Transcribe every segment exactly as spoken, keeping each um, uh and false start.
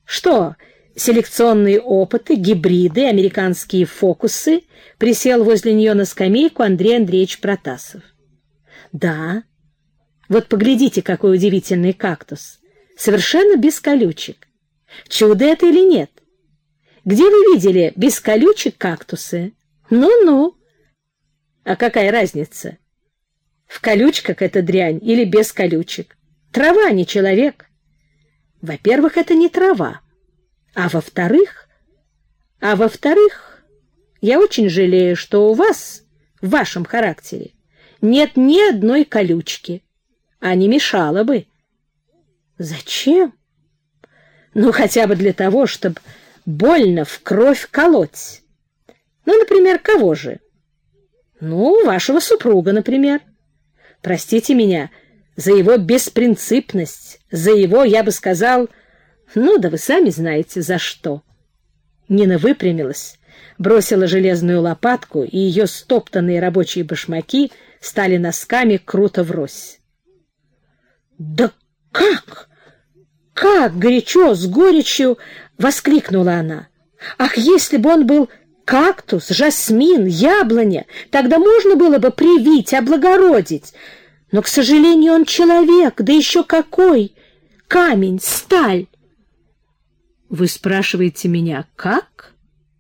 Что, селекционные опыты, гибриды, американские фокусы? Присел возле нее на скамейку Андрей Андреевич Протасов. Да. Вот поглядите, какой удивительный кактус. Совершенно без колючек. Чудо это или нет? Где вы видели без колючек кактусы? Ну-ну. А какая разница? В колючках эта дрянь или без колючек? Трава, не человек. Во-первых, это не трава. А во-вторых... А во-вторых, я очень жалею, что у вас, в вашем характере, нет ни одной колючки. А не мешало бы. Зачем? Ну, хотя бы для того, чтобы больно в кровь колоть. Ну, например, кого же? Ну, вашего супруга, например. Простите меня за его беспринципность, за его, я бы сказал, ну, да вы сами знаете, за что. Нина выпрямилась, бросила железную лопатку, и ее стоптанные рабочие башмаки стали носками круто врозь. «Да как? Как?» — горячо, с горечью воскликнула она. «Ах, если бы он был кактус, жасмин, яблоня, тогда можно было бы привить, облагородить. Но, к сожалению, он человек, да еще какой! Камень, сталь!» «Вы спрашиваете меня, как?»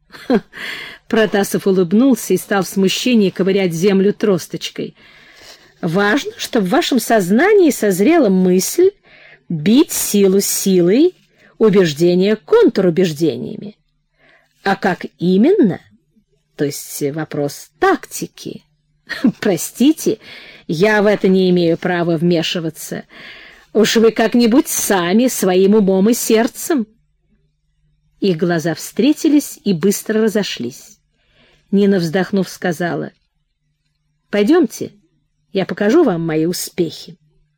Протасов улыбнулся и стал в смущении ковырять землю тросточкой. «Важно, чтобы в вашем сознании созрела мысль бить силу силой, убеждение контрубеждениями. А как именно? То есть вопрос тактики. Простите, я в это не имею права вмешиваться. Уж вы как-нибудь сами, своим умом и сердцем». Их глаза встретились и быстро разошлись. Нина, вздохнув, сказала: «Пойдемте, я покажу вам мои успехи».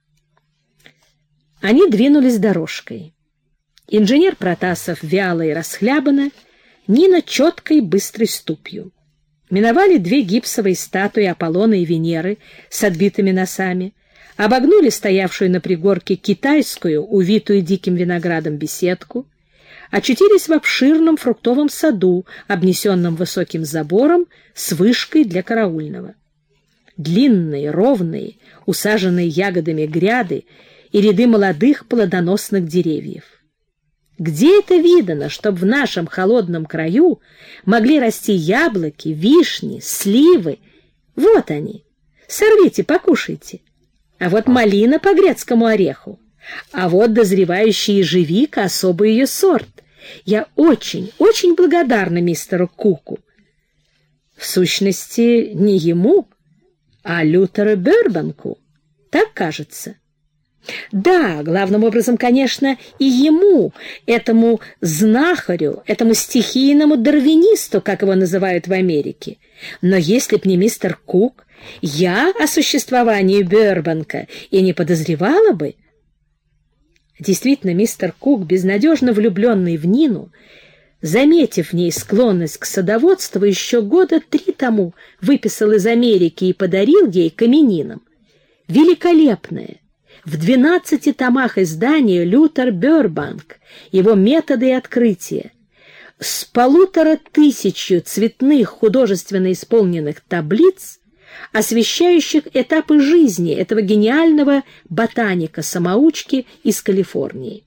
Они двинулись дорожкой. Инженер Протасов вяло и расхлябанно, Нина четкой быстрой ступью. Миновали две гипсовые статуи Аполлона и Венеры с отбитыми носами, обогнули стоявшую на пригорке китайскую, увитую диким виноградом, беседку, очутились в обширном фруктовом саду, обнесенном высоким забором с вышкой для караульного. Длинные, ровные, усаженные ягодами гряды и ряды молодых плодоносных деревьев. Где это видано, чтоб в нашем холодном краю могли расти яблоки, вишни, сливы? Вот они. Сорвите, покушайте. А вот малина по грецкому ореху. А вот дозревающая ежевика, особый ее сорт. Я очень, очень благодарна мистеру Куку. В сущности, не ему, а Лютеру Бербанку. Так кажется. Да, главным образом, конечно, и ему, этому знахарю, этому стихийному дарвинисту, как его называют в Америке. Но если б не мистер Кук, я о существовании Бербанка и не подозревала бы. Действительно, мистер Кук, безнадежно влюбленный в Нину, заметив в ней склонность к садоводству, еще года три тому выписал из Америки и подарил ей каменинам великолепное, в двенадцати томах издание «Лютер Бербанк. Его методы и открытия», с полутора тысячью цветных художественно исполненных таблиц, освещающих этапы жизни этого гениального ботаника-самоучки из Калифорнии.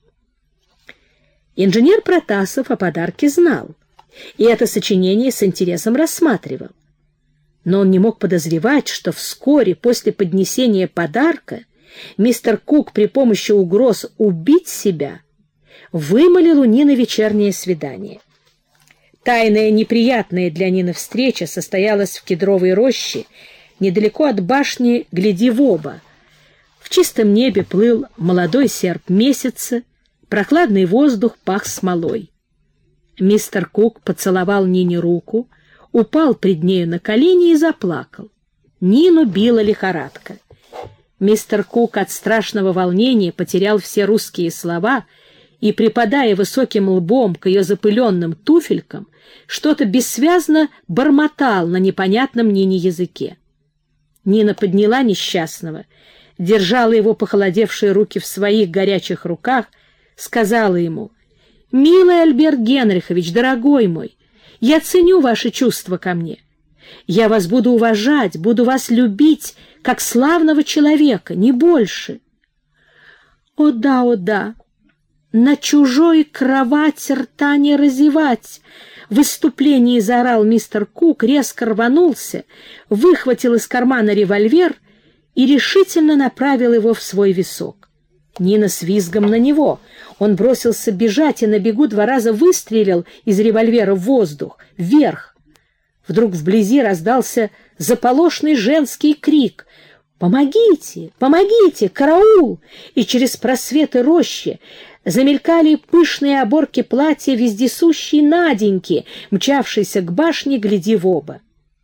Инженер Протасов о подарке знал, и это сочинение с интересом рассматривал. Но он не мог подозревать, что вскоре после поднесения подарка мистер Кук при помощи угроз убить себя вымолил у Нины вечернее свидание. Тайная неприятная для Нины встреча состоялась в кедровой роще, недалеко от башни «Гляди в оба». В чистом небе плыл молодой серп месяца, прохладный воздух пах смолой. Мистер Кук поцеловал Нине руку, упал пред нею на колени и заплакал. Нину била лихорадка. Мистер Кук от страшного волнения потерял все русские слова и, припадая высоким лбом к ее запыленным туфелькам, что-то бессвязно бормотал на непонятном Нине языке. Нина подняла несчастного, держала его похолодевшие руки в своих горячих руках, сказала ему: «Милый Альберт Генрихович, дорогой мой, я ценю ваши чувства ко мне. Я вас буду уважать, буду вас любить, как славного человека, не больше». «О да, о да, на чужой кровать рта не разевать!» В выступлении заорал мистер Кук, резко рванулся, выхватил из кармана револьвер и решительно направил его в свой висок. Нина с визгом на него. Он бросился бежать и на бегу два раза выстрелил из револьвера в воздух, вверх. Вдруг вблизи раздался заполошный женский крик: «Помогите! Помогите! Караул!» И через просветы рощи замелькали пышные оборки платья вездесущей Наденьки, мчавшейся к башне, гляди в оба.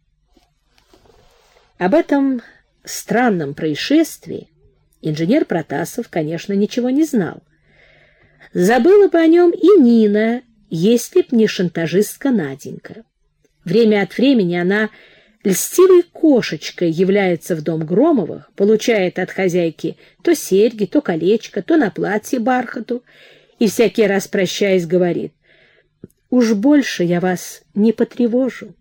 Об этом странном происшествии инженер Протасов, конечно, ничего не знал. Забыла бы о нем и Нина, если б не шантажистка Наденька. Время от времени она льстивой кошечкой является в дом Громовых, получает от хозяйки то серьги, то колечко, то на платье бархату, и всякий раз, прощаясь, говорит: «Уж больше я вас не потревожу».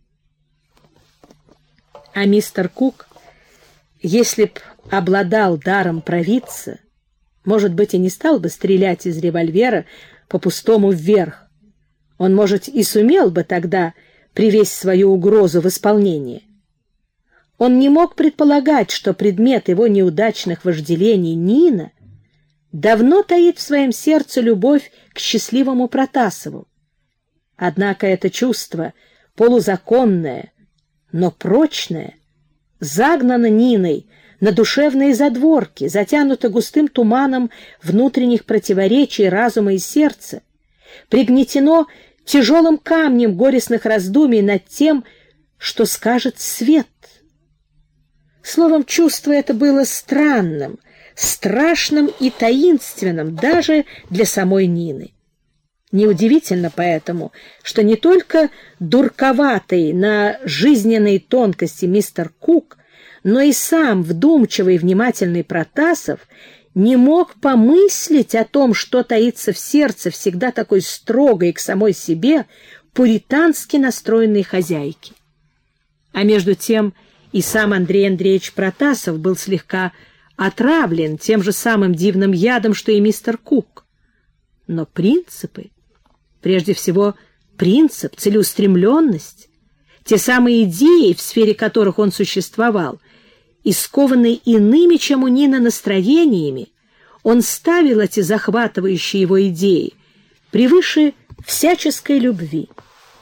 А мистер Кук, если б обладал даром провидца, может быть, и не стал бы стрелять из револьвера по-пустому вверх. Он, может, и сумел бы тогда привести свою угрозу в исполнение. Он не мог предполагать, что предмет его неудачных вожделений, Нина, давно таит в своем сердце любовь к счастливому Протасову. Однако это чувство, полузаконное, но прочное, загнано Ниной на душевные задворки, затянуто густым туманом внутренних противоречий разума и сердца, пригнетено тяжелым камнем горестных раздумий над тем, что скажет свет. Словом, чувство это было странным, страшным и таинственным даже для самой Нины. Неудивительно поэтому, что не только дурковатый на жизненные тонкости мистер Кук, но и сам вдумчивый и внимательный Протасов не мог помыслить о том, что таится в сердце всегда такой строгой к самой себе пуритански настроенной хозяйки. А между тем и сам Андрей Андреевич Протасов был слегка отравлен тем же самым дивным ядом, что и мистер Кук. Но принципы, прежде всего принцип, целеустремленность, те самые идеи, в сфере которых он существовал, и скованный иными, чем у Нины, настроениями, он ставил эти захватывающие его идеи превыше всяческой любви.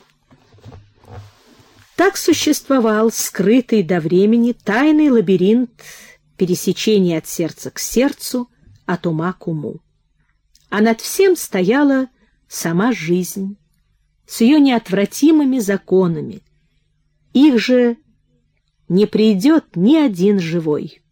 Так существовал скрытый до времени тайный лабиринт пересечения от сердца к сердцу, от ума к уму. А над всем стояла сама жизнь с ее неотвратимыми законами. Их же не придет ни один живой.